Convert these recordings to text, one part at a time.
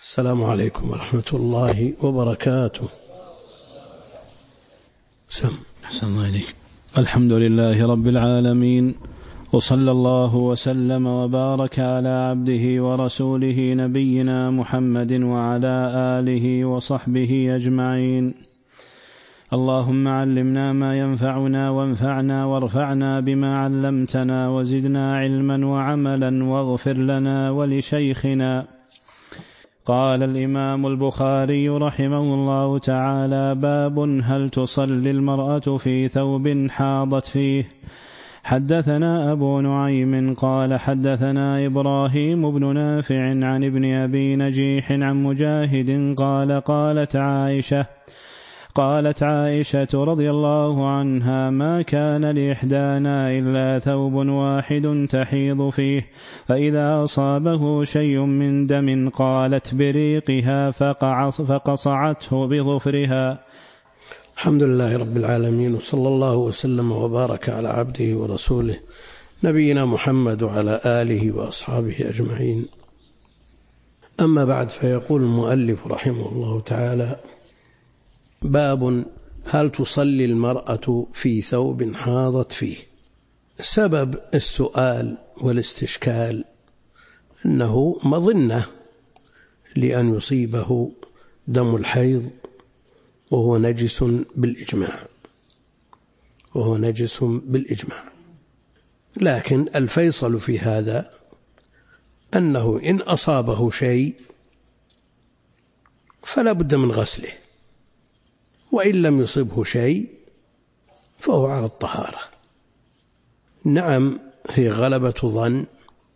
السلام عليكم ورحمة الله وبركاته. أحسن الله إليك. الحمد لله رب العالمين، وصلى الله وسلم وبارك على عبده ورسوله نبينا محمد وعلى آله وصحبه أجمعين. اللهم علمنا ما ينفعنا وانفعنا وارفعنا بما علمتنا وزدنا علما وعملا واغفر لنا ولشيخنا. قال الإمام البخاري رحمه الله تعالى: باب هل تصلي المرأة في ثوب حاضت فيه. حدثنا أبو نعيم قال حدثنا إبراهيم بن نافع عن ابن أبي نجيح عن مجاهد قال قالت عائشة رضي الله عنها: ما كان لإحدانا إلا ثوب واحد تحيض فيه، فإذا أصابه شيء من دم قالت بريقها فقصعته بظفرها. الحمد لله رب العالمين، وصلى الله وسلم وبارك على عبده ورسوله نبينا محمد وعلى آله وأصحابه أجمعين. أما بعد، فيقول المؤلف رحمه الله تعالى: باب هل تصلي المرأة في ثوب حاضت فيه. سبب السؤال والاستشكال أنه مظنة لأن يصيبه دم الحيض وهو نجس بالإجماع، لكن الفيصل في هذا أنه إن أصابه شيء فلا بد من غسله، وإن لم يصبه شيء فهو على الطهارة. نعم، هي غلبة ظن،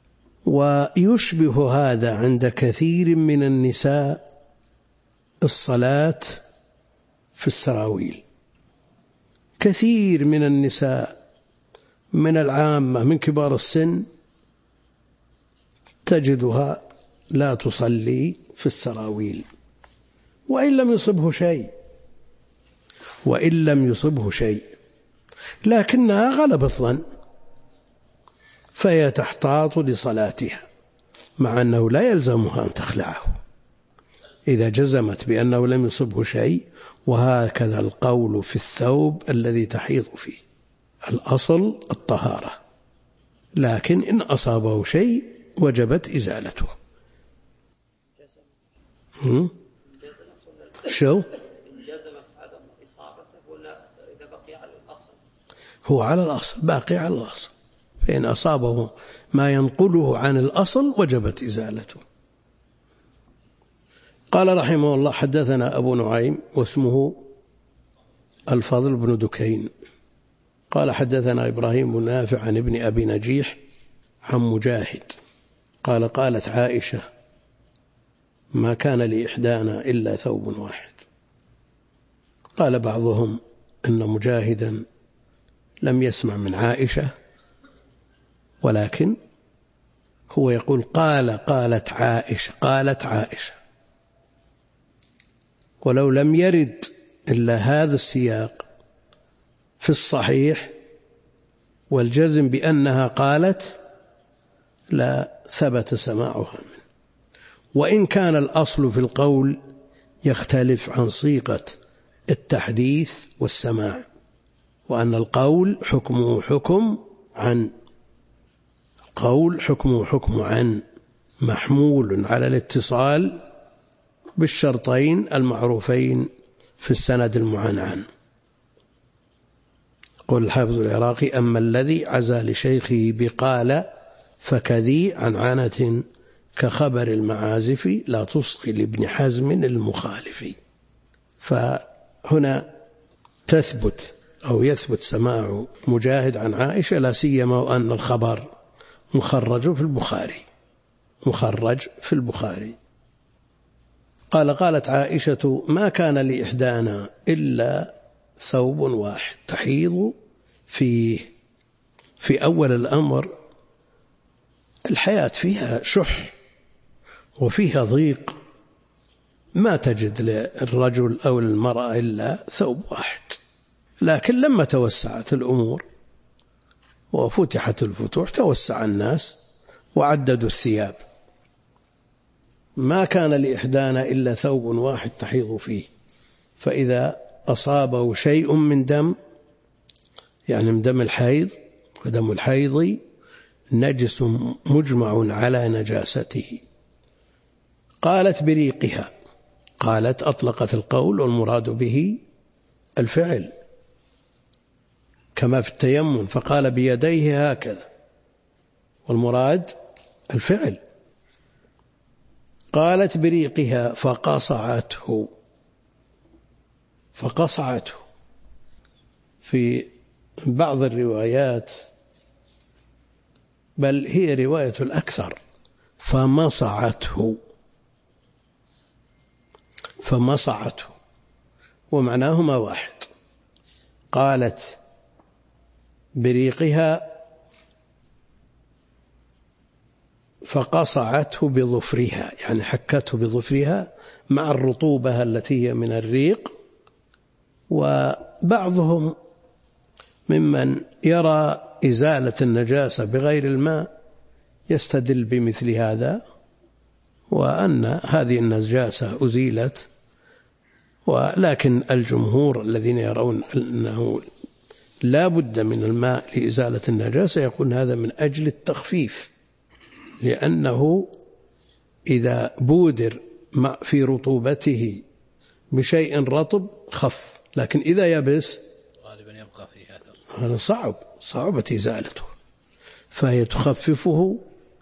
ويشبه هذا عند كثير من النساء الصلاة في السراويل. كثير من النساء من العامة من كبار السن تجدها لا تصلي في السراويل وإن لم يصبه شيء، لكنها غلبت الظن فهي تحتاط لصلاتها، مع أنه لا يلزمها أن تخلعه إذا جزمت بأنه لم يصبه شيء. وهكذا القول في الثوب الذي تحيض فيه، الأصل الطهارة، لكن إن أصابه شيء وجبت إزالته. شو؟ هو على الأصل، باقي على الأصل، فإن أصابه ما ينقله عن الأصل وجبت إزالته. قال رحمه الله: حدثنا أبو نعيم واسمه الفضل بن دكين قال حدثنا إبراهيم بن نافع عن ابن أبي نجيح عن مجاهد قال قالت عائشة: ما كان لإحدانا إلا ثوب واحد. قال بعضهم إن مجاهدا لم يسمع من عائشة، ولكن هو يقول قالت عائشة، ولو لم يرد إلا هذا السياق في الصحيح والجزم بأنها قالت لا ثبت سماعها منه، وإن كان الأصل في القول يختلف عن صيغة التحديث والسماع، وأن القول حكمه حكم عن محمول على الاتصال بالشرطين المعروفين في السند المعنعن. قل الحافظ العراقي: أما الذي عزى لشيخه بقال فكذي عنعنة كخبر المعازف لا تصغي لابن حزم المخالف. فهنا يثبت سماع مجاهد عن عائشة، لا سيما وأن الخبر مخرج في البخاري. قالت عائشة: ما كان لإحدانا إلا ثوب واحد تحيض فيه. في أول الأمر الحياة فيها شح وفيها ضيق، ما تجد للرجل أو للمرأة إلا ثوب واحد، لكن لما توسعت الأمور وفتحت الفتوح توسع الناس وعددوا الثياب، ما كان لإحدانا إلا ثوب واحد تحيض فيه، فإذا أصابه شيء من دم، يعني من دم الحيض، ودم الحيض نجس مجمع على نجاسته. قالت بريقها، قالت أطلقت القول والمراد به الفعل كما في التيمم، فقال بيديه هكذا والمراد الفعل. قالت بريقها فقصعته، فقصعته في بعض الروايات، بل هي رواية الأكثر، فمصعته، فمصعته ومعناهما واحد. قالت بريقها فقصعته بظفرها، يعني حكته بظفرها مع الرطوبة التي هي من الريق. وبعضهم ممن يرى إزالة النجاسة بغير الماء يستدل بمثل هذا، وأن هذه النجاسة أزيلت، ولكن الجمهور الذين يرون أنه لا بد من الماء لإزالة النجاسة يقول هذا من أجل التخفيف، لأنه إذا بودر في رطوبته بشيء رطب خف، لكن إذا يبس غالبا يبقى فيه أثر، هذا صعبة إزالته، فهي تخففه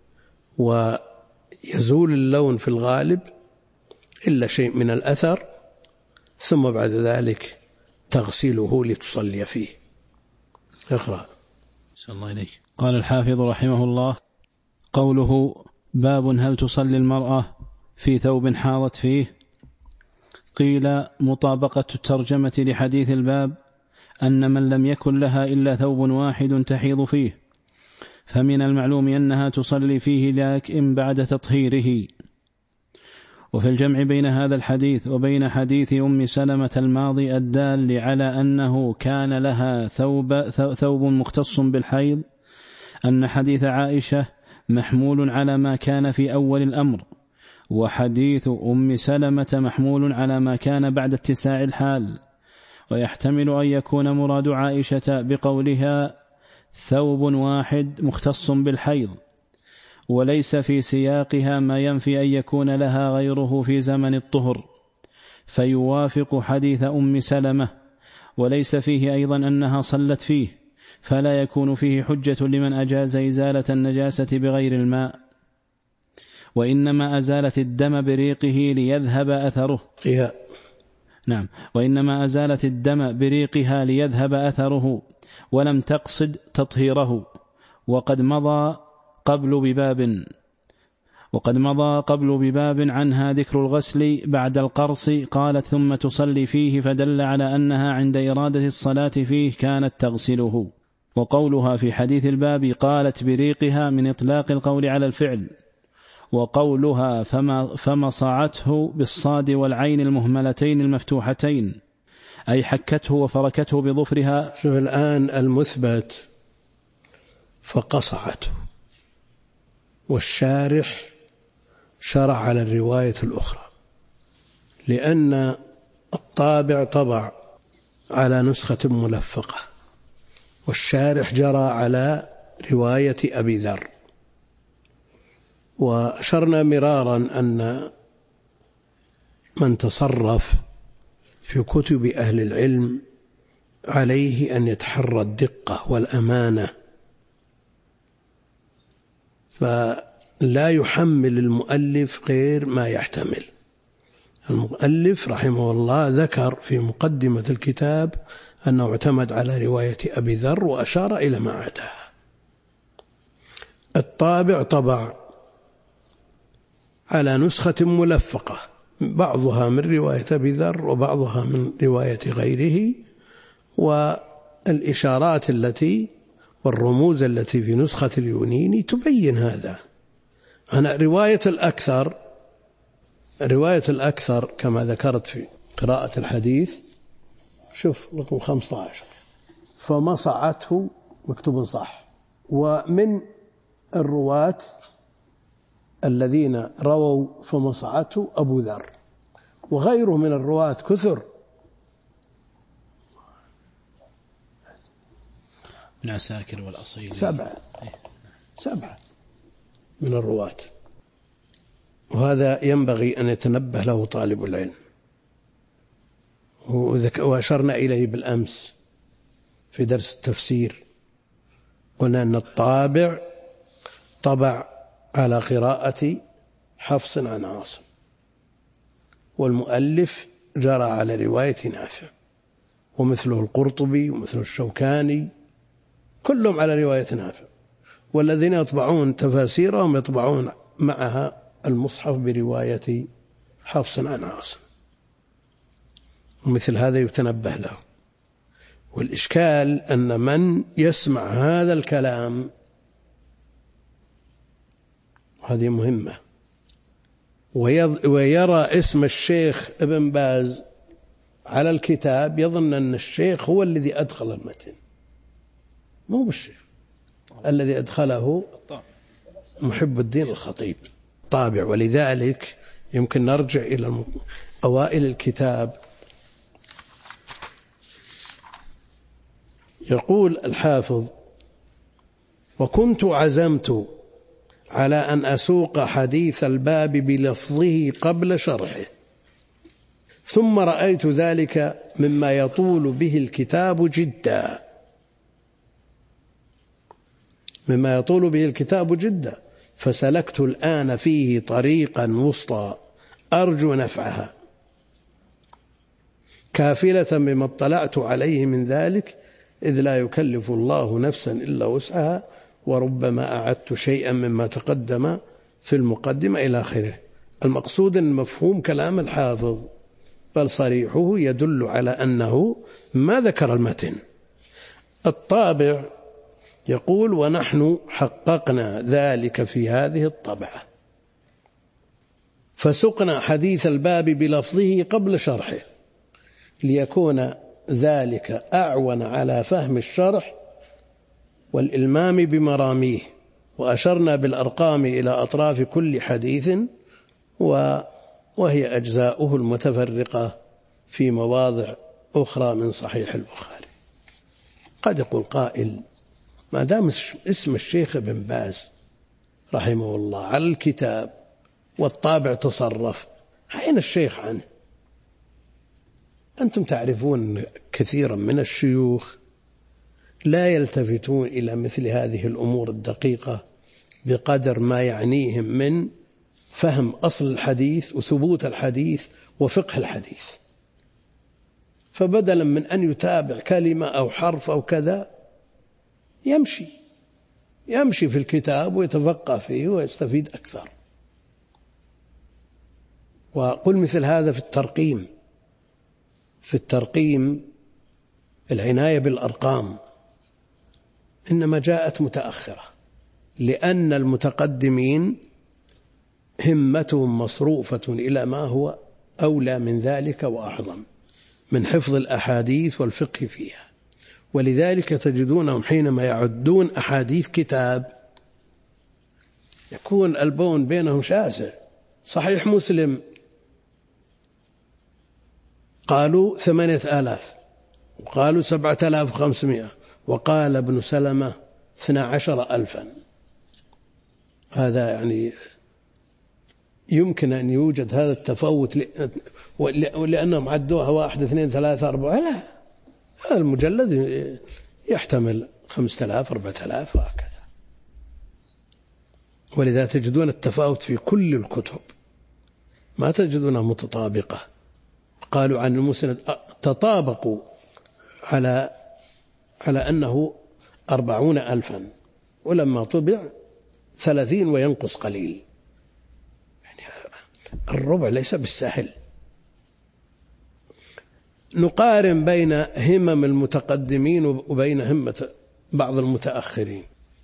ويزول اللون في الغالب إلا شيء من الأثر، ثم بعد ذلك تغسله لتصلي فيه. اقرأ. صلى الله عليك. قال الحافظ رحمه الله: قوله باب هل تصلي المرأة في ثوب حاضت فيه؟ قيل مطابقة الترجمة لحديث الباب أن من لم يكن لها إلا ثوب واحد تحيض فيه، فمن المعلوم أنها تصلي فيه لكن بعد تطهيره. وفي الجمع بين هذا الحديث وبين حديث أم سلمة الماضي الدال على أنه كان لها ثوب مختص بالحيض أن حديث عائشة محمول على ما كان في أول الأمر، وحديث أم سلمة محمول على ما كان بعد اتساع الحال. ويحتمل أن يكون مراد عائشة بقولها ثوب واحد مختص بالحيض، وليس في سياقها ما ينفي أن يكون لها غيره في زمن الطهر، فيوافق حديث أم سلمة، وليس فيه أيضا أنها صلت فيه، فلا يكون فيه حجة لمن أجاز إزالة النجاسة بغير الماء، وإنما أزالت الدم بريقه ليذهب أثره. نعم، وإنما أزالت الدم بريقها ليذهب أثره، ولم تقصد تطهيره. وقد مضى قبل بباب عنها ذكر الغسل بعد القرص، قالت ثم تصلي فيه، فدل على أنها عند إرادة الصلاة فيه كانت تغسله. وقولها في حديث الباب قالت بريقها من إطلاق القول على الفعل. وقولها فمصعته بالصاد والعين المهملتين المفتوحتين أي حكته وفركته بظفرها. شوف الآن المثبت فقصعته، والشارح شرع على الرواية الأخرى، لأن الطابع طبع على نسخة ملفقة، والشارح جرى على رواية أبي ذر. وأشرنا مرارا أن من تصرف في كتب أهل العلم عليه أن يتحرى الدقة والأمانة، فلا يحمل المؤلف غير ما يحتمل. المؤلف رحمه الله ذكر في مقدمة الكتاب أنه اعتمد على رواية أبي ذر وأشار إلى ما عداها. الطابع طبع على نسخة ملفقة، بعضها من رواية أبي ذر وبعضها من رواية غيره، والإشارات والرموز التي في نسخة اليونيني تبين هذا. أنا رواية الأكثر كما ذكرت في قراءة الحديث، شوف رقم 15 فمصعته مكتوب صح. ومن الرواة الذين رووا فمصعته أبو ذر، وغيره من الرواة كثر. ابن عساكر والأصيل 7 من الرواة، وهذا ينبغي أن يتنبه له طالب العلم. وأشرنا إليه بالأمس في درس التفسير، قلنا أن الطابع طبع على قراءة حفص عن عاصم، والمؤلف جرى على رواية نافع، ومثله القرطبي ومثله الشوكاني كلهم على رواية نافع، والذين يطبعون تفاسيرهم يطبعون معها المصحف برواية حفص عن عاصم، ومثل هذا يتنبه له. والإشكال أن من يسمع هذا الكلام، هذه مهمة، ويرى اسم الشيخ ابن باز على الكتاب، يظن أن الشيخ هو الذي أدخل المتن، مو بالشيخ الذي أدخله محب الدين الخطيب طابع. ولذلك يمكن نرجع إلى أوائل الكتاب. يقول الحافظ: وكنت عزمت على أن أسوق حديث الباب بلفظه قبل شرحه، ثم رأيت ذلك مما يطول به الكتاب جدا، فسلكت الآن فيه طريقا وسطى أرجو نفعها، كافلة بما اطلعت عليه من ذلك، إذ لا يكلف الله نفسا إلا وسعها، وربما أعدت شيئا مما تقدم في المقدمة إلى آخره. المقصود أن مفهوم كلام الحافظ بل صريحه يدل على أنه ما ذكر المتن. الطابع يقول: ونحن حققنا ذلك في هذه الطبعة، فسقنا حديث الباب بلفظه قبل شرحه، ليكون ذلك أعون على فهم الشرح والإلمام بمراميه، وأشرنا بالأرقام إلى أطراف كل حديث، وهي أجزاؤه المتفرقة في مواضع أخرى من صحيح البخاري. قد يقول قائل: ما دام اسم الشيخ ابن باز رحمه الله على الكتاب والطابع تصرف، أين الشيخ عنه؟ أنتم تعرفون كثيرا من الشيوخ لا يلتفتون إلى مثل هذه الأمور الدقيقة بقدر ما يعنيهم من فهم أصل الحديث وثبوت الحديث وفقه الحديث، فبدلا من أن يتابع كلمة أو حرف أو كذا يمشي في الكتاب ويتفقه فيه ويستفيد أكثر. وقل مثل هذا في الترقيم العناية بالأرقام إنما جاءت متأخرة، لأن المتقدمين همتهم مصروفة إلى ما هو أولى من ذلك وأعظم من حفظ الأحاديث والفقه فيها. ولذلك تجدونهم حينما يعدون أحاديث كتاب يكون البون بينهم شاسع. صحيح مسلم قالوا 8000 وقالوا 7500 وقال ابن سلمة 12,000. هذا يعني يمكن أن يوجد هذا التفاوت لأنهم عدوها 1 2 3 4. لا، المجلد يحتمل 5000 4000 وهكذا. ولذا تجدون التفاوت في كل الكتب، ما تجدونها متطابقة. قالوا عن المسند تطابقوا على أنه 40,000، ولما طبع 30 وينقص قليل، يعني الربع ليس بالسهل. نقارن بين همم المتقدمين وبين همة بعض المتأخرين.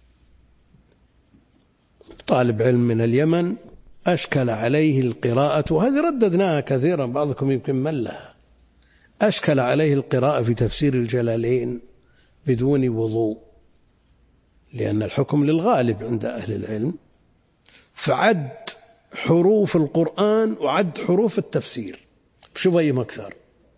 طالب علم من اليمن أشكل عليه القراءة، وهذه رددناها كثيرا، بعضكم يمكن ملها. أشكل عليه القراءة في تفسير الجلالين بدون وضوء، لأن الحكم للغالب عند أهل العلم، فعد حروف القرآن وعد حروف التفسير بشوية أكثر.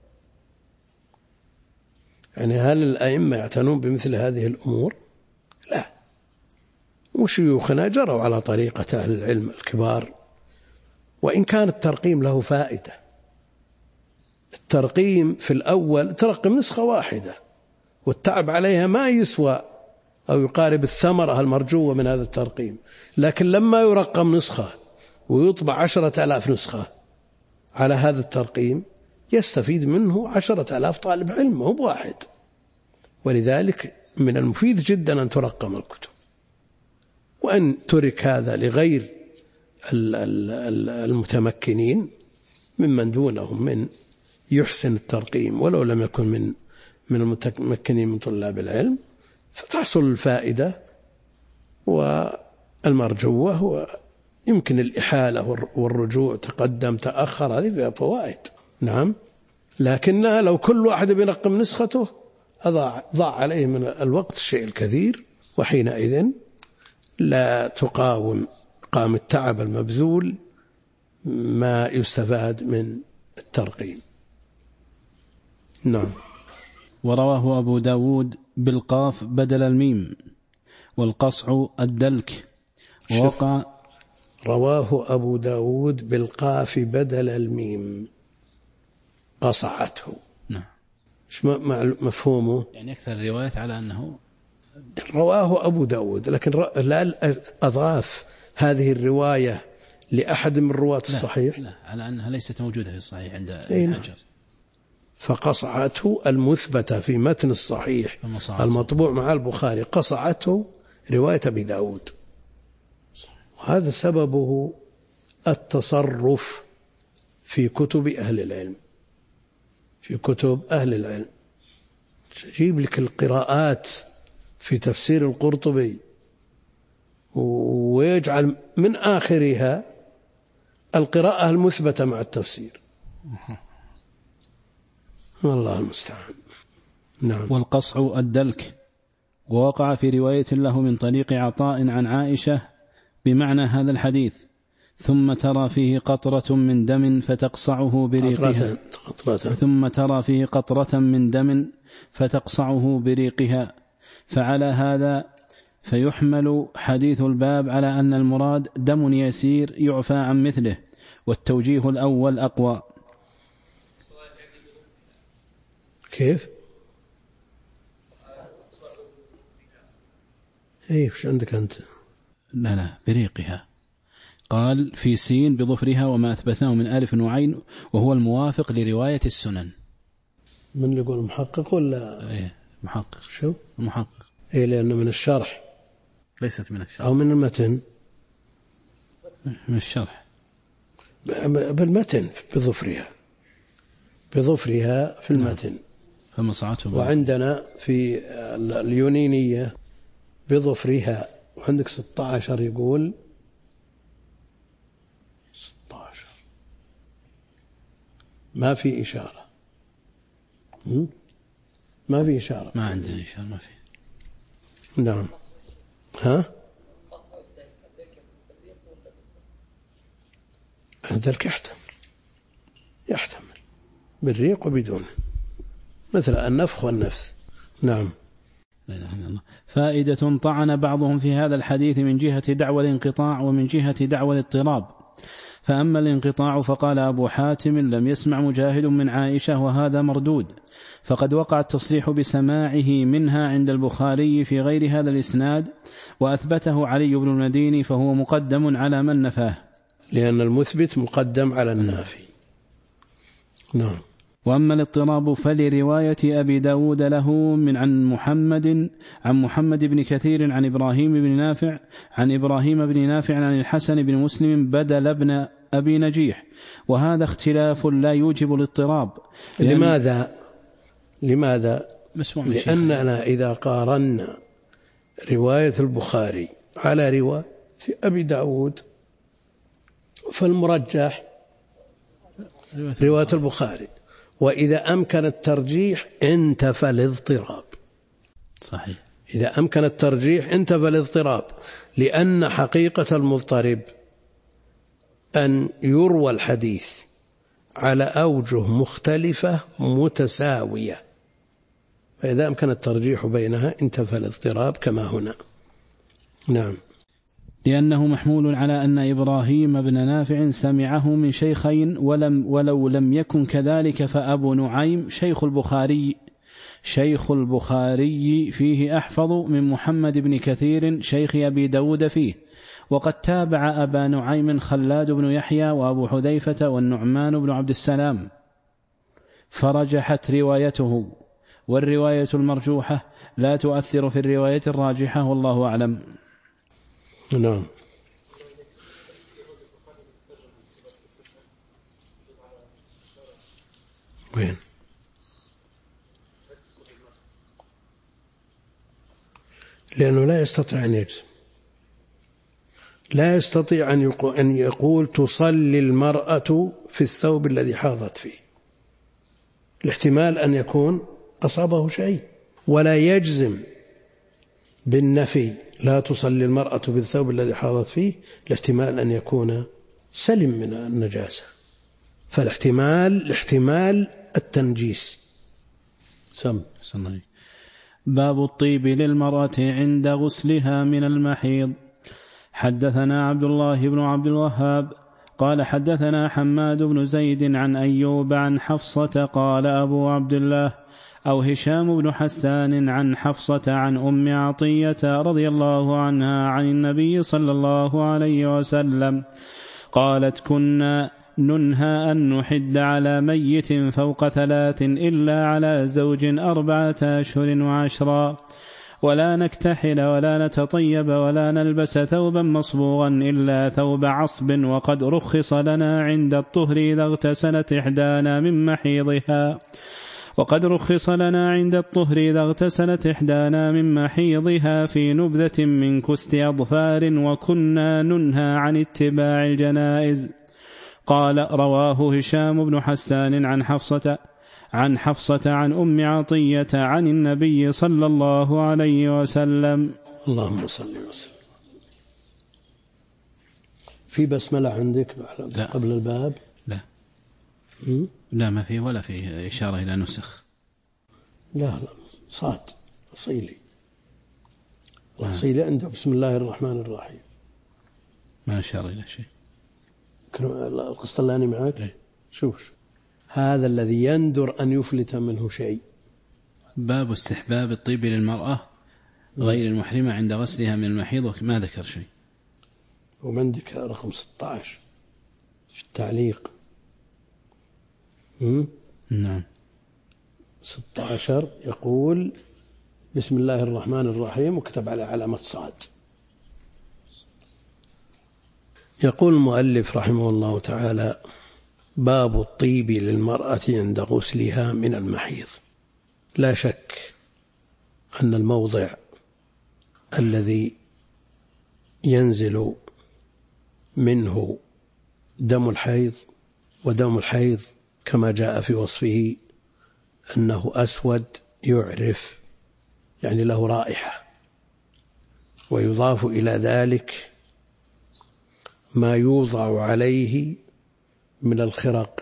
يعني هل الأئمة يعتنون بمثل هذه الأمور؟ لا. وشيوخنا جروا على طريقة أهل العلم الكبار، وإن كان الترقيم له فائدة. الترقيم في الأول ترقم نسخة واحدة والتعب عليها ما يسوى أو يقارب الثمرة المرجوة من هذا الترقيم، لكن لما يرقم نسخة ويطبع 10,000 نسخة على هذا الترقيم يستفيد منه 10,000 طالب علم مو بواحد. ولذلك من المفيد جدا أن ترقم الكتب، وأن ترك هذا لغير المتمكنين ممن دونهم من يحسن الترقيم ولو لم يكن من المتمكنين من طلاب العلم، فتحصل الفائدة والمرجوة، ويمكن الإحالة والرجوع تقدم تأخر، هذه فيها فوائد. نعم، لكنها لو كل واحد بيرقم نسخته ضاع عليه من الوقت الشيء الكثير، وحينئذ لا تقام التعب المبذول ما يستفاد من الترقيم. نعم. ورواه أبو داود بالقاف بدل الميم والقصع الدلك ووقع. رواه أبو داود بالقاف بدل الميم قصعته. نعم. مفهومه؟ يعني أكثر الروايات على أنه رواه أبو داود، لكن لا أضاف هذه الرواية لأحد من رواة الصحيح. لا، على أنها ليست موجودة في الصحيح عند ابن حجر. فقصعته المثبتة في متن الصحيح المطبوع مع البخاري قصعته رواية أبي داود، وهذا سببه التصرف في كتب أهل العلم. في كتب أهل العلم تجيب لك القراءات في تفسير القرطبي ويجعل من آخرها القراءة المثبتة مع التفسير، والله المستعان. نعم. والقصع الدلك ووقع في رواية له من طريق عطاء عن عائشة بمعنى هذا الحديث: ثم ترى فيه قطرة من دم فتقصعه بريقها. ثم ترى فيه قطرة من دم فتقصعه بريقها. فعلى هذا فيحمل حديث الباب على أن المراد دم يسير يعفى عن مثله، والتوجيه الأول أقوى. كيف؟ ايش عندك أنت؟ لا بريقها. قال في سين بظفرها وما أثبتناه من ألف وعين، وهو الموافق لرواية السنن. من اللي يقول محقق ولا؟ إيه محقق. شو؟ محقق. إيه لأنه من الشرح. ليست من الشرح. أو من المتن. من الشرح. بالمتن بظفرها في المتن. فمصعته. وعندنا في اليونينية بظفرها، وعندك 16 يقول 16 ما في إشارة. ما في إشارة. ما عندنا إشارة. ما في. نعم. ها؟ الدلك يحتمل بالريق وبدونه، مثل النفخ والنفث. نعم. لا إله إلا الله. فائدة: طعن بعضهم في هذا الحديث من جهة دعوى الانقطاع ومن جهة دعوى الاضطراب. فأما الانقطاع فقال أبو حاتم: لم يسمع مجاهد من عائشة، وهذا مردود، فقد وقع التصريح بسماعه منها عند البخاري في غير هذا الإسناد، وأثبته علي بن المديني، فهو مقدم على من نفاه، لأن المثبت مقدم على النافي. نعم. وأما الاضطراب فلرواية أبي داود له عن محمد بن كثير عن إبراهيم بن نافع عن الحسن بن مسلم بدل ابن أبي نجيح، وهذا اختلاف لا يوجب الاضطراب. لماذا؟ لأننا إذا قارنا رواية البخاري على رواية أبي داود فالمرجح رواية البخاري، وإذا أمكن الترجيح انتفى الاضطراب. صحيح. إذا أمكن الترجيح انتفى الاضطراب، لأن حقيقة المضطرب أن يروى الحديث على أوجه مختلفة متساوية، فإذا أمكن الترجيح بينها انتفى الاضطراب كما هنا. نعم. لأنه محمول على أن إبراهيم بن نافع سمعه من شيخين، ولو لم يكن كذلك فأبو نعيم شيخ البخاري فيه أحفظ من محمد بن كثير شيخ أبي داود فيه. وقد تابع أبا نعيم خلاد بن يحيى وأبو حذيفة والنعمان بن عبد السلام، فرجحت روايته، والرواية المرجوحة لا تؤثر في الرواية الراجحة، والله أعلم. نعم. وين؟ لأنه لا يستطيع أن يجزم، لا يستطيع أن يقول تصلي المرأة في الثوب الذي حاضت فيه، الاحتمال أن يكون أصابه شيء، ولا يجزم بالنفي لا تصلي المرأة في الثوب الذي حاضت فيه، الاحتمال أن يكون سلم من النجاسة، فالاحتمال التنجيس. باب الطيب للمرأة عند غسلها من المحيض. حدثنا عبد الله بن عبد الوهاب قال حدثنا حماد بن زيد عن أيوب عن حفصة قال أبو عبد الله أو هشام بن حسان عن حفصة عن أم عطية رضي الله عنها عن النبي صلى الله عليه وسلم قالت كنا ننهى أن نحد على ميت فوق 3 إلا على زوج 4 أشهر و10، ولا نكتحل ولا نتطيب ولا نلبس ثوبا مصبوغا إلا ثوب عصب، وقد رخص لنا عند الطهر إذا اغتسلت إحدانا من محيضها في نبذة من كست أظفار، وكنا ننهى عن اتباع الجنائز. قال رواه هشام بن حسان عن حفصة عن أم عطية عن النبي صلى الله عليه وسلم. اللهم صل وسلم. في بسملة عندك قبل الباب؟ لا ما فيه ولا فيه إشارة إلى نسخ. لا صاد أصيلي عنده بسم الله الرحمن الرحيم، ما أشار إلى شيء. القسطلاني معك؟ شوف هذا الذي يندر أن يفلت منه شيء. باب استحباب الطيب للمرأة غير المحرمة عند غسلها من المحيض، ما ذكر شيء. ومندك رقم 16 في التعليق. نعم 16 يقول بسم الله الرحمن الرحيم وكتب على علامة صاد. يقول المؤلف رحمه الله تعالى باب الطيب للمرأة عند غسلها من المحيض. لا شك أن الموضع الذي ينزل منه دم الحيض، ودم الحيض كما جاء في وصفه أنه أسود يعرف، يعني له رائحة، ويضاف إلى ذلك ما يوضع عليه من الخرق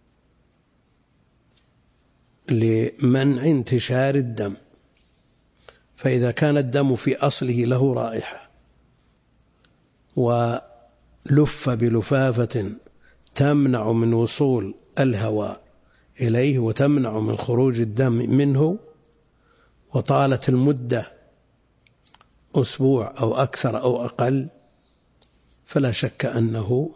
لمنع انتشار الدم، فإذا كان الدم في أصله له رائحة ولف بلفافة تمنع من وصول الهواء إليه وتمنع من خروج الدم منه، وطالت المدة أسبوع أو أكثر أو أقل، فلا شك أن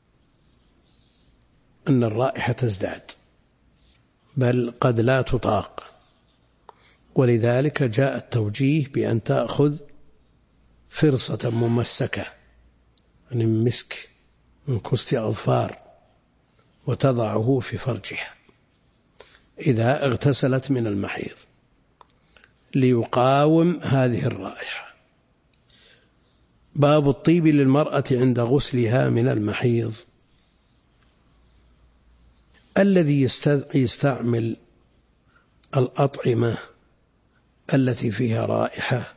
الرائحة تزداد، بل قد لا تطاق. ولذلك جاء التوجيه بأن تأخذ فرصة ممسكة من مسك من كست أظفار وتضعه في فرجها إذا اغتسلت من المحيض ليقاوم هذه الرائحة. باب الطيب للمرأة عند غسلها من المحيض. الذي يستعمل الأطعمة التي فيها رائحة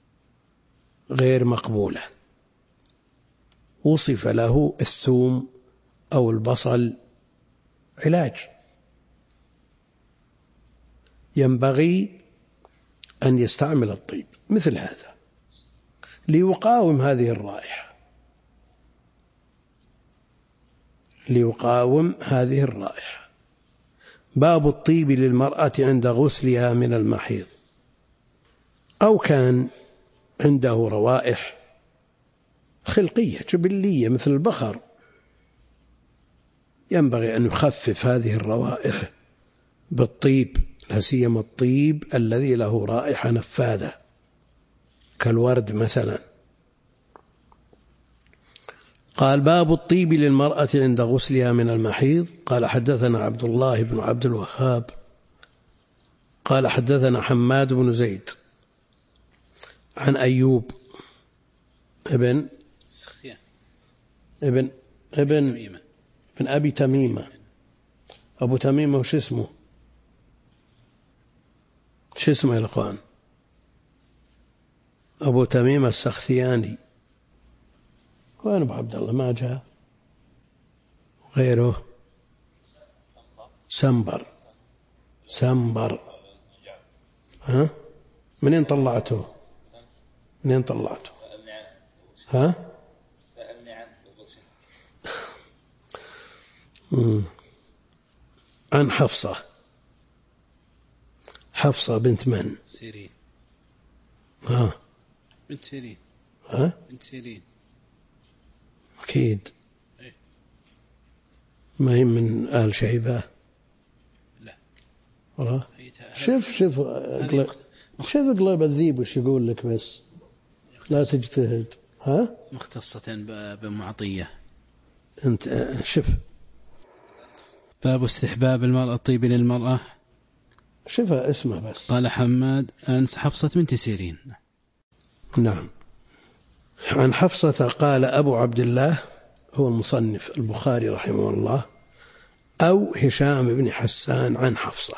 غير مقبولة وصف له الثوم أو البصل علاج، ينبغي أن يستعمل الطيب مثل هذا ليقاوم هذه الرائحة، ليقاوم هذه الرائحة. باب الطيب للمرأة عند غسلها من المحيض، أو كان عنده روائح خلقية جبلية مثل البخر، ينبغي أن يخفف هذه الروائح بالطيب، لا سيما الطيب الذي له رائحة نفاذة كالورد مثلا. قال باب الطيب للمرأة عند غسلها من المحيض. قال حدثنا عبد الله بن عبد الوهاب قال حدثنا حماد بن زيد عن أيوب ابن أبي تميمة. أبو تميمة وش اسمه؟ شو اسمه يا الأخوان؟ أبو تميمة السختياني. وين أبو عبد الله؟ ما جاء غيره. سنبر. ها؟ منين طلعته؟ ها؟ عن حفصة بنت من؟ سيرين. ها؟ بنت سيرين. ها؟ بنت سيرين أكيد. ما هي من آل شيبة. لا والله. شوف قلب الذيب وش يقول لك، بس لا تجتهد. ها؟ مختصة بمعطية. أنت شوف باب استحباب المرأة الطيب للمرأة. شوفها اسمه بس. قال حماد عن حفصة بنت سيرين. نعم. عن حفصة قال أبو عبد الله هو المصنف البخاري رحمه الله، أو هشام بن حسان عن حفصة،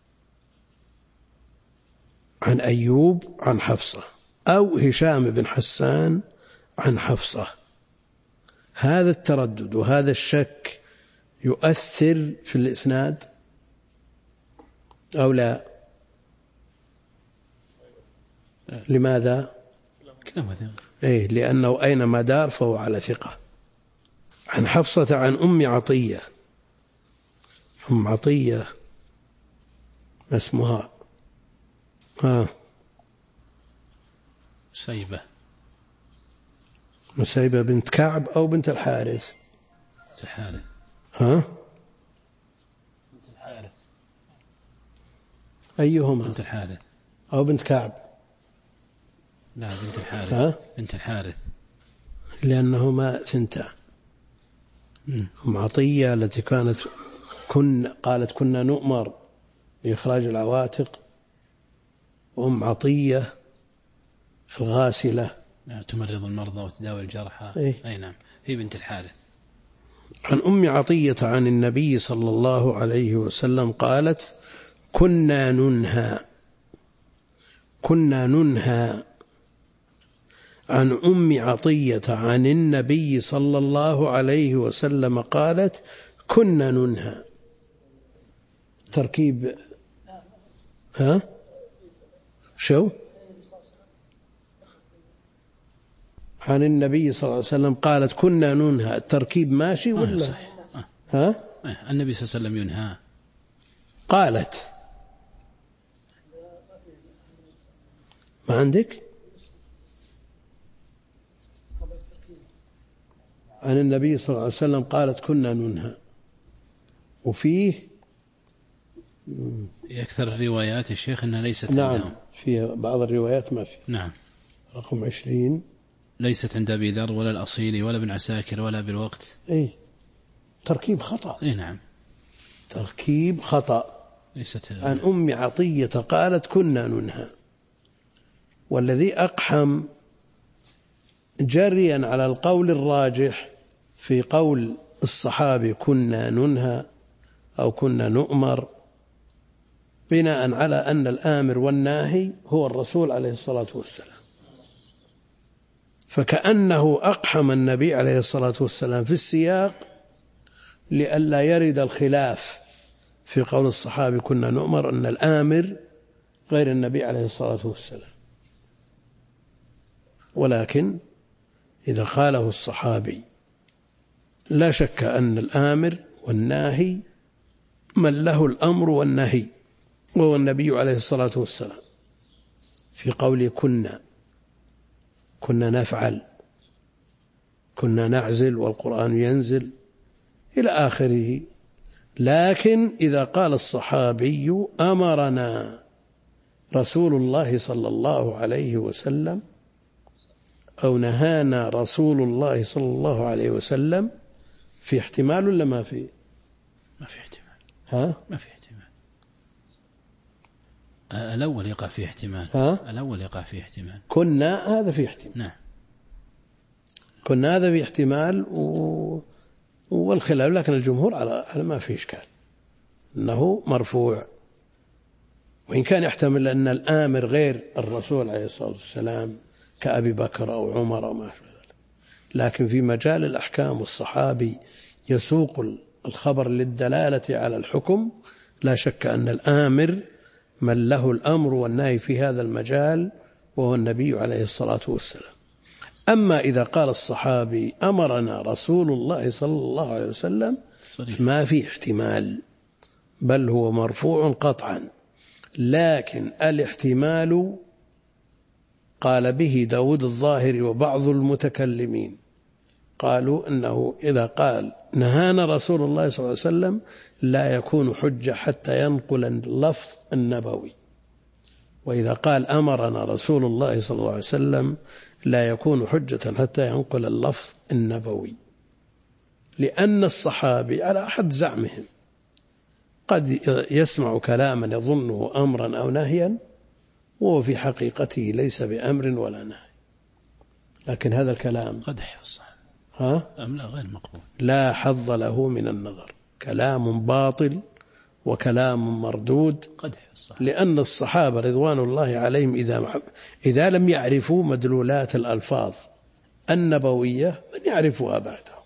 عن أيوب عن حفصة، أو هشام بن حسان عن حفصة. هذا التردد وهذا الشك يؤثر في الإسناد أو لا؟ لماذا؟ لأنه أينما دار فهو على ثقة. عن حفصة عن أم عطية. أم عطية اسمها مسيبة بنت كعب أو بنت الحارث؟ ها؟ بنت الحارث. أيهما؟ بنت الحارث أو بنت كعب؟ لا بنت الحارث. ها؟ بنت الحارث، لأنهما ثنتان. أم عطية التي قالت كنا نؤمر بإخراج العواتق، وأم عطية الغاسلة تمرض المرضى وتداوي الجرحى. أي نعم، هي بنت الحارث. عن أم عطية عن النبي صلى الله عليه وسلم قالت كنا ننهى عن أم عطية عن النبي صلى الله عليه وسلم قالت كنا ننهى. تركيب ها؟ شو؟ عن النبي صلى الله عليه وسلم قالت كنا ننهى، التركيب ماشي ولا؟ صحيح. ها؟ النبي صلى الله عليه وسلم ينهى. قالت ما عندك؟ عن النبي صلى الله عليه وسلم قالت كنا ننهى، وفيه أكثر الروايات يا شيخ أنها ليست نعم عندهم. في بعض الروايات ما في. نعم. رقم 20 ليست عند أبي ذر ولا الأصيلي ولا ابن عساكر ولا بالوقت. تركيب خطأ. نعم، تركيب خطأ. ليست. عن أم عطية قالت كنا ننهى، والذي أقحم جريا على القول الراجح في قول الصحابي كنا ننهى أو كنا نؤمر، بناء على أن الآمر والناهي هو الرسول عليه الصلاة والسلام، فكأنه أقحم النبي عليه الصلاة والسلام في السياق لئلا يرد الخلاف في قول الصحابي كنا نؤمر أن الآمر غير النبي عليه الصلاة والسلام. ولكن إذا قاله الصحابي لا شك أن الآمر والناهي من له الأمر والنهي وهو النبي عليه الصلاة والسلام، في قول كنا نفعل، كنا نعزل والقرآن ينزل إلى آخره. لكن إذا قال الصحابي أمرنا رسول الله صلى الله عليه وسلم أو نهانا رسول الله صلى الله عليه وسلم، في احتمال ولا ما في؟ ما في احتمال. ما في احتمال. الأول يقع فيه احتمال. الأول يقع فيه احتمال. كنا هذا فيه احتمال. نعم. كنا هذا فيه احتمال والخلاف، لكن الجمهور على ما فيه إشكال أنه مرفوع، وإن كان يحتمل أن الآمر غير الرسول عليه الصلاة والسلام كأبي بكر أو عمر أو ما شابه ذلك. لكن في مجال الأحكام والصحابي يسوق الخبر للدلالة على الحكم، لا شك أن الآمر من له الأمر والنهي في هذا المجال وهو النبي عليه الصلاة والسلام. أما إذا قال الصحابي أمرنا رسول الله صلى الله عليه وسلم ما في احتمال، بل هو مرفوع قطعا. لكن الاحتمال قال به داود الظاهري وبعض المتكلمين، قالوا أنه إذا قال نهانا رسول الله صلى الله عليه وسلم لا يكون حجة حتى ينقل اللفظ النبوي، وإذا قال أمرنا رسول الله صلى الله عليه وسلم لا يكون حجة حتى ينقل اللفظ النبوي، لأن الصحابي على أحد زعمهم قد يسمع كلاما يظنه أمرا أو نهيا وهو في حقيقته ليس بأمر ولا نهي، لكن هذا الكلام قدح في الصحابة أم لا غير مقبول، لا حظ له من النظر، كلام باطل وكلام مردود، لأن الصحابة رضوان الله عليهم إذا لم يعرفوا مدلولات الألفاظ النبوية من يعرفها بعده.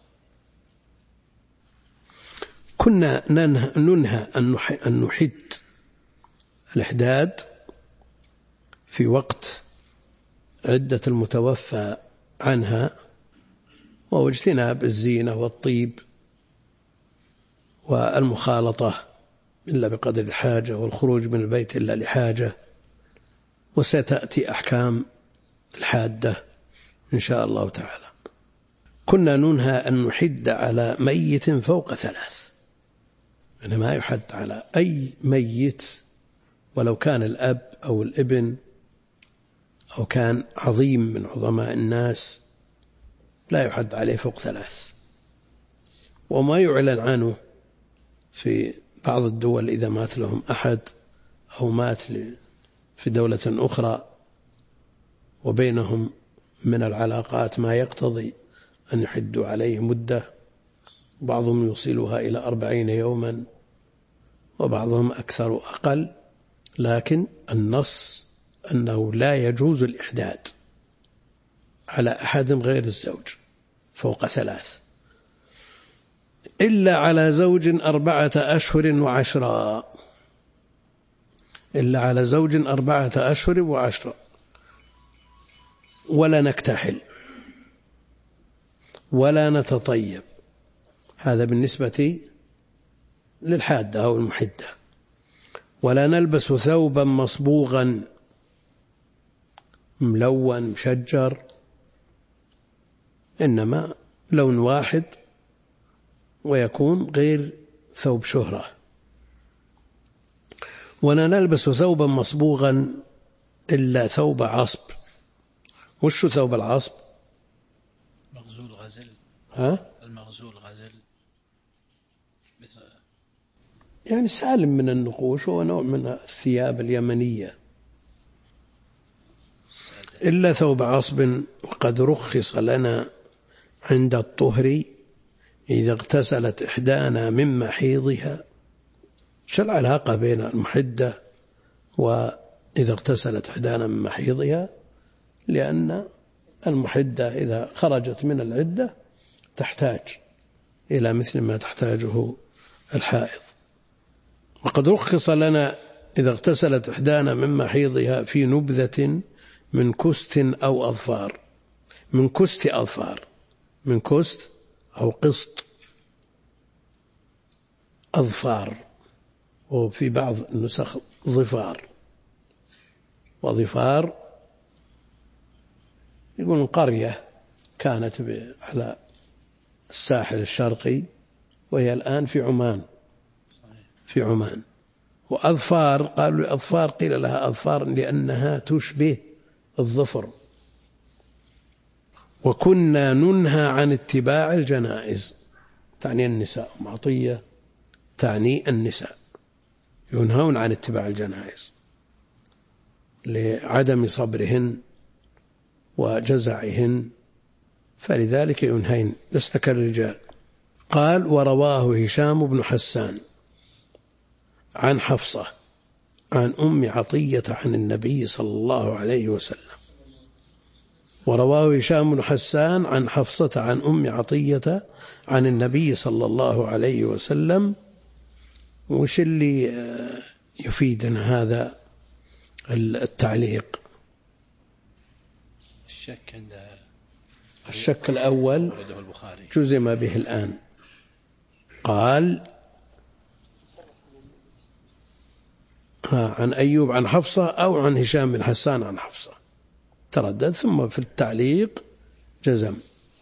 كنا ننهى أن نحد الإحداد في وقت عدة المتوفى عنها، وهو اجتناب الزينة والطيب والمخالطة إلا بقدر الحاجة، والخروج من البيت إلا لحاجة، وستأتي أحكام الحادة إن شاء الله تعالى. كنا ننهى أن نحد على ميت فوق 3، يعني ما يحد على أي ميت ولو كان الأب أو الابن أو كان عظيم من عظماء الناس، لا يحد عليه فوق 3. وما يعلن عنه في بعض الدول إذا مات لهم أحد أو مات في دولة أخرى وبينهم من العلاقات ما يقتضي أن يحدوا عليه مدة، بعضهم يوصلها إلى 40 يوما وبعضهم أكثر أقل، لكن النص أنه لا يجوز الإحداد على أحد غير الزوج فوق 3 إلا على زوج 4 أشهر و10، إلا على زوج 4 أشهر و10، ولا نكتحل ولا نتطيب، هذا بالنسبة للحادة أو المحدة، ولا نلبس ثوبا مصبوغا ملون مشجر، إنما لون واحد ويكون غير ثوب شهرة. ولا نلبس ثوبا مصبوغا إلا ثوب عصب. وش ثوب العصب؟ مغزول غزل. المغزول غزل مثل يعني سالم من النقوش، هو نوع من الثياب اليمنية. إلا ثوب عصب، وقد رخص لنا عند الطهر إذا اغتسلت إحدانا من محيضها. شو العلاقة بين المحدة وإذا اغتسلت إحدانا من محيضها؟ لأن المحدة إذا خرجت من العدة تحتاج إلى مثل ما تحتاجه الحائض. وقد رخص لنا إذا اغتسلت إحدانا من محيضها في نبذة من كست أو أظفار، من كست أظفار، من كست أو قسط أظفار، وفي بعض النسخ ظفار، وظفار يقولون قرية كانت على الساحل الشرقي وهي الآن في عمان، في عمان. وأظفار قالوا أظفار، قيل لها أظفار لأنها تشبه الظفر. وكنا ننهى عن اتباع الجنائز، تعني النساء، معطية تعني النساء، ينهون عن اتباع الجنائز لعدم صبرهن وجزعهن، فلذلك ينهين لسنا كالرجال. قال: ورواه هشام بن حسان عن حفصة عن أم عطية عن النبي صلى الله عليه وسلم. ورواه هشام بن حسان عن حفصة عن أم عطية عن النبي صلى الله عليه وسلم. وش اللي يفيدنا هذا التعليق؟ الشك الأول جزم به الآن. قال عن أيوب عن حفصة أو عن هشام بن حسان عن حفصة، تردد، ثم في التعليق جزم.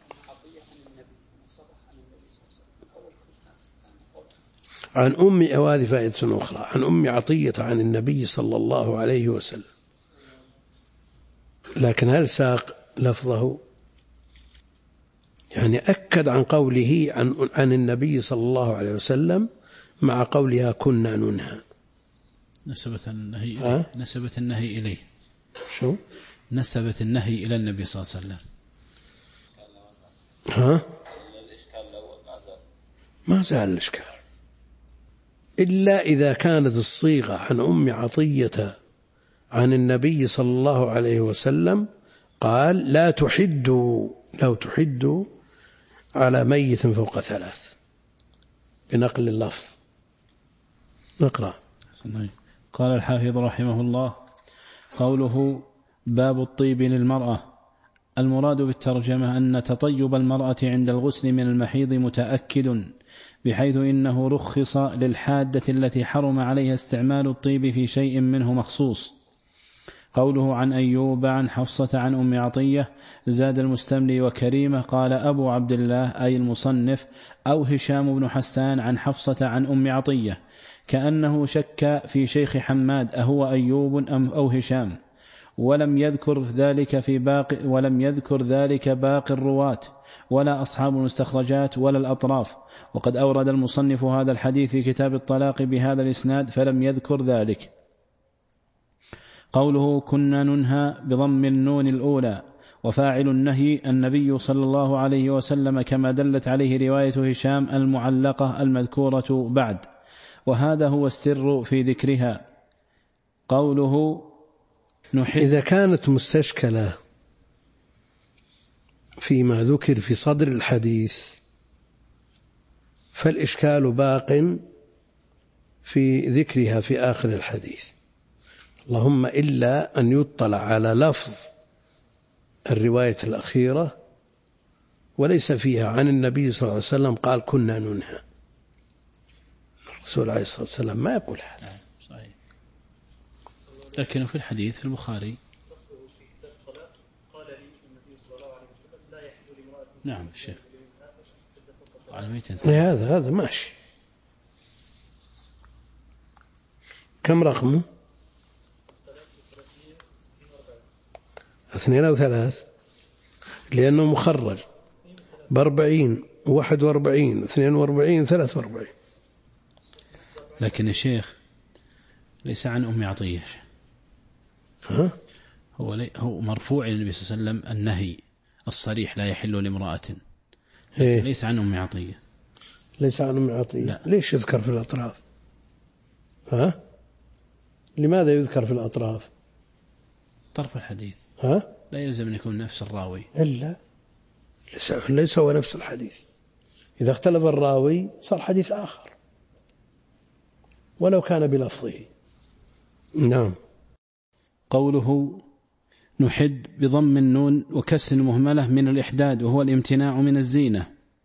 عن هذه فائدة أخرى، عن أم عطية عن النبي صلى الله عليه وسلم. لكن هل ساق لفظه؟ يعني أكد عن قوله عن النبي صلى الله عليه وسلم مع قولها كنا ننهى. نسبت النهي إليه. شو؟ نسبت النهي إلى النبي صلى الله عليه وسلم. ما زال الإشكال، إلا إذا كانت الصيغة عن أم عطية عن النبي صلى الله عليه وسلم قال لا تحدوا على ميت فوق 3 بنقل اللفظ. نقرأ. قال الحافظ رحمه الله: قوله باب الطيب للمرأة. المراد بالترجمة أن تطيب المرأة عند الغسل من المحيض متأكد، بحيث إنه رخص للحادة التي حرم عليها استعمال الطيب في شيء منه مخصوص. قوله عن أيوب عن حفصة عن أم عطية، زاد المستملي وكريمة قال أبو عبد الله أي المصنف أو هشام بن حسان عن حفصة عن أم عطية، كأنه شك في شيخ حماد أهو أيوب أم أو هشام، ولم يذكر ذلك باقي الرواة ولا أصحاب المستخرجات ولا الأطراف. وقد أورد المصنف هذا الحديث في كتاب الطلاق بهذا الإسناد فلم يذكر ذلك. قوله كنا ننهى بضم النون الأولى، وفاعل النهي النبي صلى الله عليه وسلم كما دلت عليه رواية هشام المعلقة المذكورة بعد، وهذا هو السر في ذكرها. قوله إذا كانت مستشكلة فيما ذكر في صدر الحديث فالإشكال باق في ذكرها في آخر الحديث، اللهم إلا أن يطلع على لفظ الرواية الأخيرة وليس فيها عن النبي صلى الله عليه وسلم قال كنا ننهى. الرسول عليه الصلاة والسلام ما يقول هذا. صحيح. لكن في الحديث في البخاري نعم الشيخ هذا ماشي. كم رقمه؟ 2 أو 3، لأنه مخرج ب40 و41 و42 و43. لكن الشيخ ليس عن أم عطية. هو مرفوع إلى النبي صلى الله عليه وسلم النهي الصريح لا يحل لامرأة. ليس عن أم عطية. ليس عن أم عطية. لا. ليش يذكر في الأطراف؟ لماذا يذكر في الأطراف؟ طرف الحديث. لا يلزم أن يكون نفس الراوي. إلا ليس هو نفس الحديث. إذا اختلف الراوي صار حديث آخر ولو كان بلفظه. نعم. قوله نحد بضم النون وكسر المهملة من الإحداد وهو الامتناع من الزينة.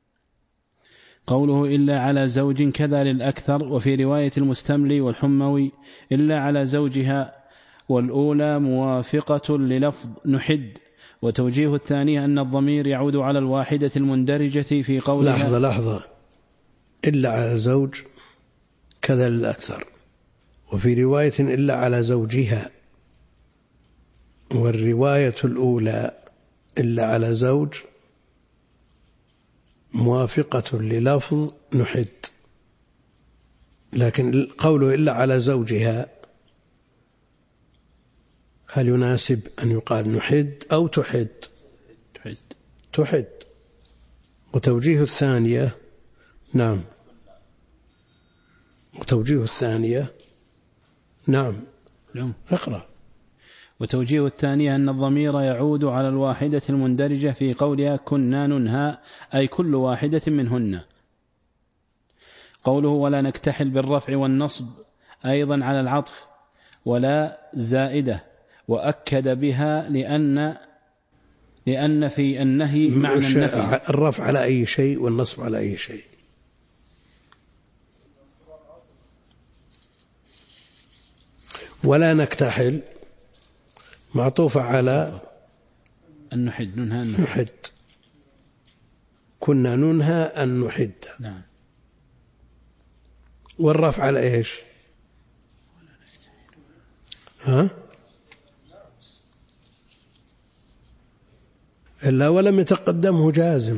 قوله إلا على زوج كذا للأكثر، وفي رواية المستملي والحموي إلا على زوجها، والأولى موافقة للفظ نحد. وتوجيه الثانية أن الضمير يعود على الواحدة المندرجة في قولها. لحظة إلا على زوج كذا للأكثر، وفي رواية إلا على زوجها، والرواية الأولى إلا على زوج موافقة للفظ نحد. لكن قوله إلا على زوجها هل يناسب أن يقال نحد أو تحد؟ تحد. وتوجيه الثانية نعم. وتوجيه الثانية نعم. اقرأ. وتوجيه الثانية أن الضمير يعود على الواحدة المندرجة في قولها كنا ننهى، أي كل واحدة منهن. قوله ولا نكتحل بالرفع والنصب أيضا على العطف، ولا زائدة، وأكد بها لأن في النهي معنى النفي. الرفع على أي شيء والنصب على أي شيء. ولا نكتحل معطوفة على النحد. نحد. كنا ننهى أن نحد. نعم. والرفع على إيش؟ ها؟ إلا ولم يتقدمه جازم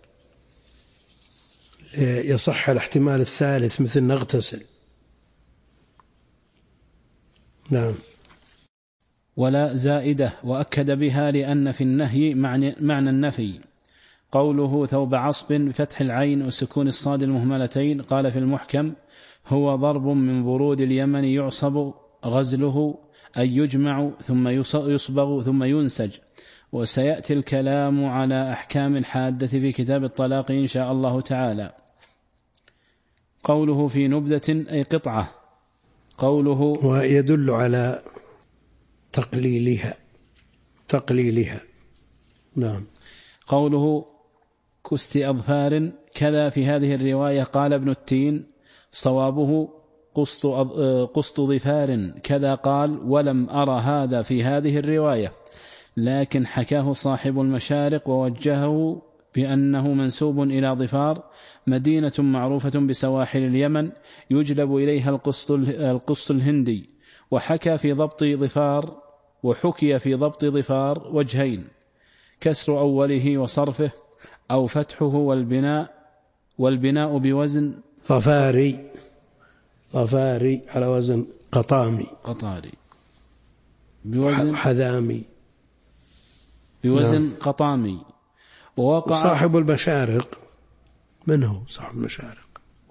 يصح الاحتمال الثالث مثل نغتسل. نعم. ولا زائدة، وأكد بها لأن في النهي معنى النفي. قوله ثوب عصب بفتح العين وسكون الصاد المهملتين، قال في المحكم هو ضرب من برود اليمن يعصب غزله، أي يجمع ثم يصبغ ثم ينسج. وسيأتي الكلام على أحكام الحادة في كتاب الطلاق إن شاء الله تعالى. قوله في نبذة أي قطعة. قوله ويدل على تقليلها. نعم. قوله كست أظفار كذا في هذه الرواية، قال ابن التين صوابه قسط ظفار كذا، قال ولم أرى هذا في هذه الرواية، لكن حكاه صاحب المشارق ووجهه بأنه منسوب إلى ظفار، مدينة معروفة بسواحل اليمن يجلب إليها القسط الهندي. وحكي في ضبط ظفار وجهين: كسر أوله وصرفه، أو فتحه والبناء بوزن ظفاري على وزن قطاري بوزن حذامي بوزن قطامي. ووقع صاحب المشارق. من هو صاحب المشارق؟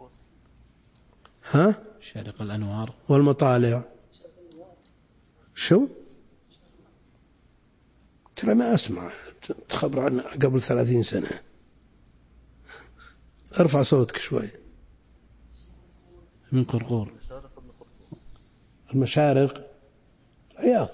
شارق الأنوار والمطالع. شو؟ ترى ما أسمع تخبر عنه قبل 30 سنة. ارفع صوتك شوي. من قرقور. المشارق العياض.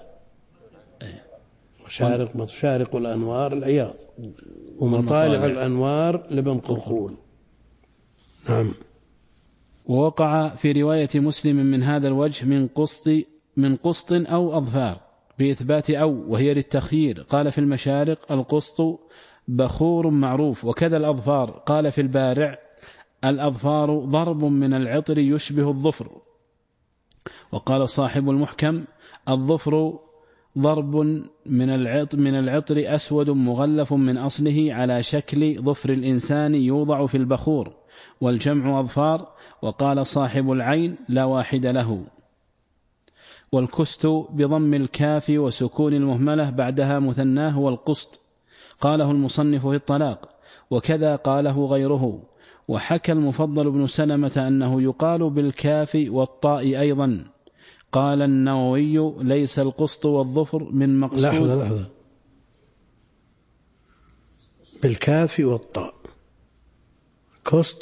مشارق الأنوار العياض، ومطالع الأنوار لبن قرقول. نعم. ووقع في رواية مسلم من هذا الوجه من قسط أو أظفار بإثبات أو، وهي للتخيير. قال في المشارق القسط بخور معروف، وكذا الأظفار. قال في البارع الأظفار ضرب من العطر يشبه الظفر. وقال صاحب المحكم الظفر ضرب من العطر أسود مغلف من أصله على شكل ظفر الإنسان يوضع في البخور، والجمع أظفار. وقال صاحب العين لا واحد له. والكست بضم الكاف وسكون المهملة بعدها مثناه هو القسط، قاله المصنف في الطلاق، وكذا قاله غيره. وحكى المفضل بن سلمة أنه يقال بالكاف والطاء أيضا. قال النووي ليس القسط والظفر من مقصود. لحظة. بالكاف والطاء كست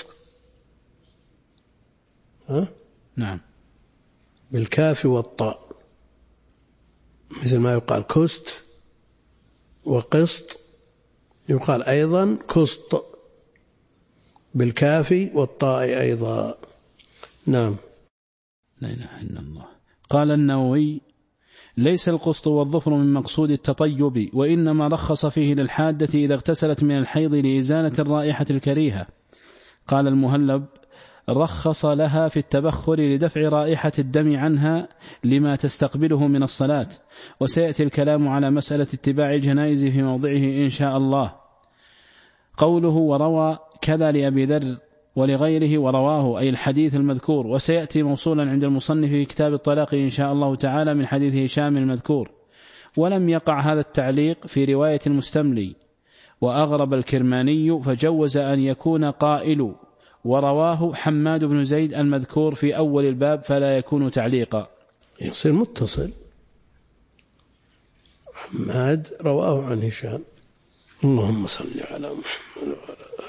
نعم بالكاف والطاء، مثل ما يقال كست وقسط، يقال أيضا كسط بالكاف والطاء أيضا. نعم. لا إله إلا الله. قال النووي: ليس القسط والظفر من مقصود التطيب، وإنما رخص فيه للحادة إذا اغتسلت من الحيض لإزالة الرائحة الكريهة. قال المهلب: رخص لها في التبخر لدفع رائحة الدم عنها لما تستقبله من الصلاة، وسيأتي الكلام على مسألة اتباع الجنائز في موضعه إن شاء الله. قوله وروى كذا لأبي ذر ولغيره، ورواه أي الحديث المذكور، وسيأتي موصولا عند المصنف في كتاب الطلاق إن شاء الله تعالى من حديث هشام المذكور. ولم يقع هذا التعليق في رواية المستملي، وأغرب الكرماني فجوز أن يكون قائل ورواه حماد بن زيد المذكور في أول الباب، فلا يكون تعليقا، يصير متصل. حماد رواه عن هشام. اللهم صل على محمد وعلى آله.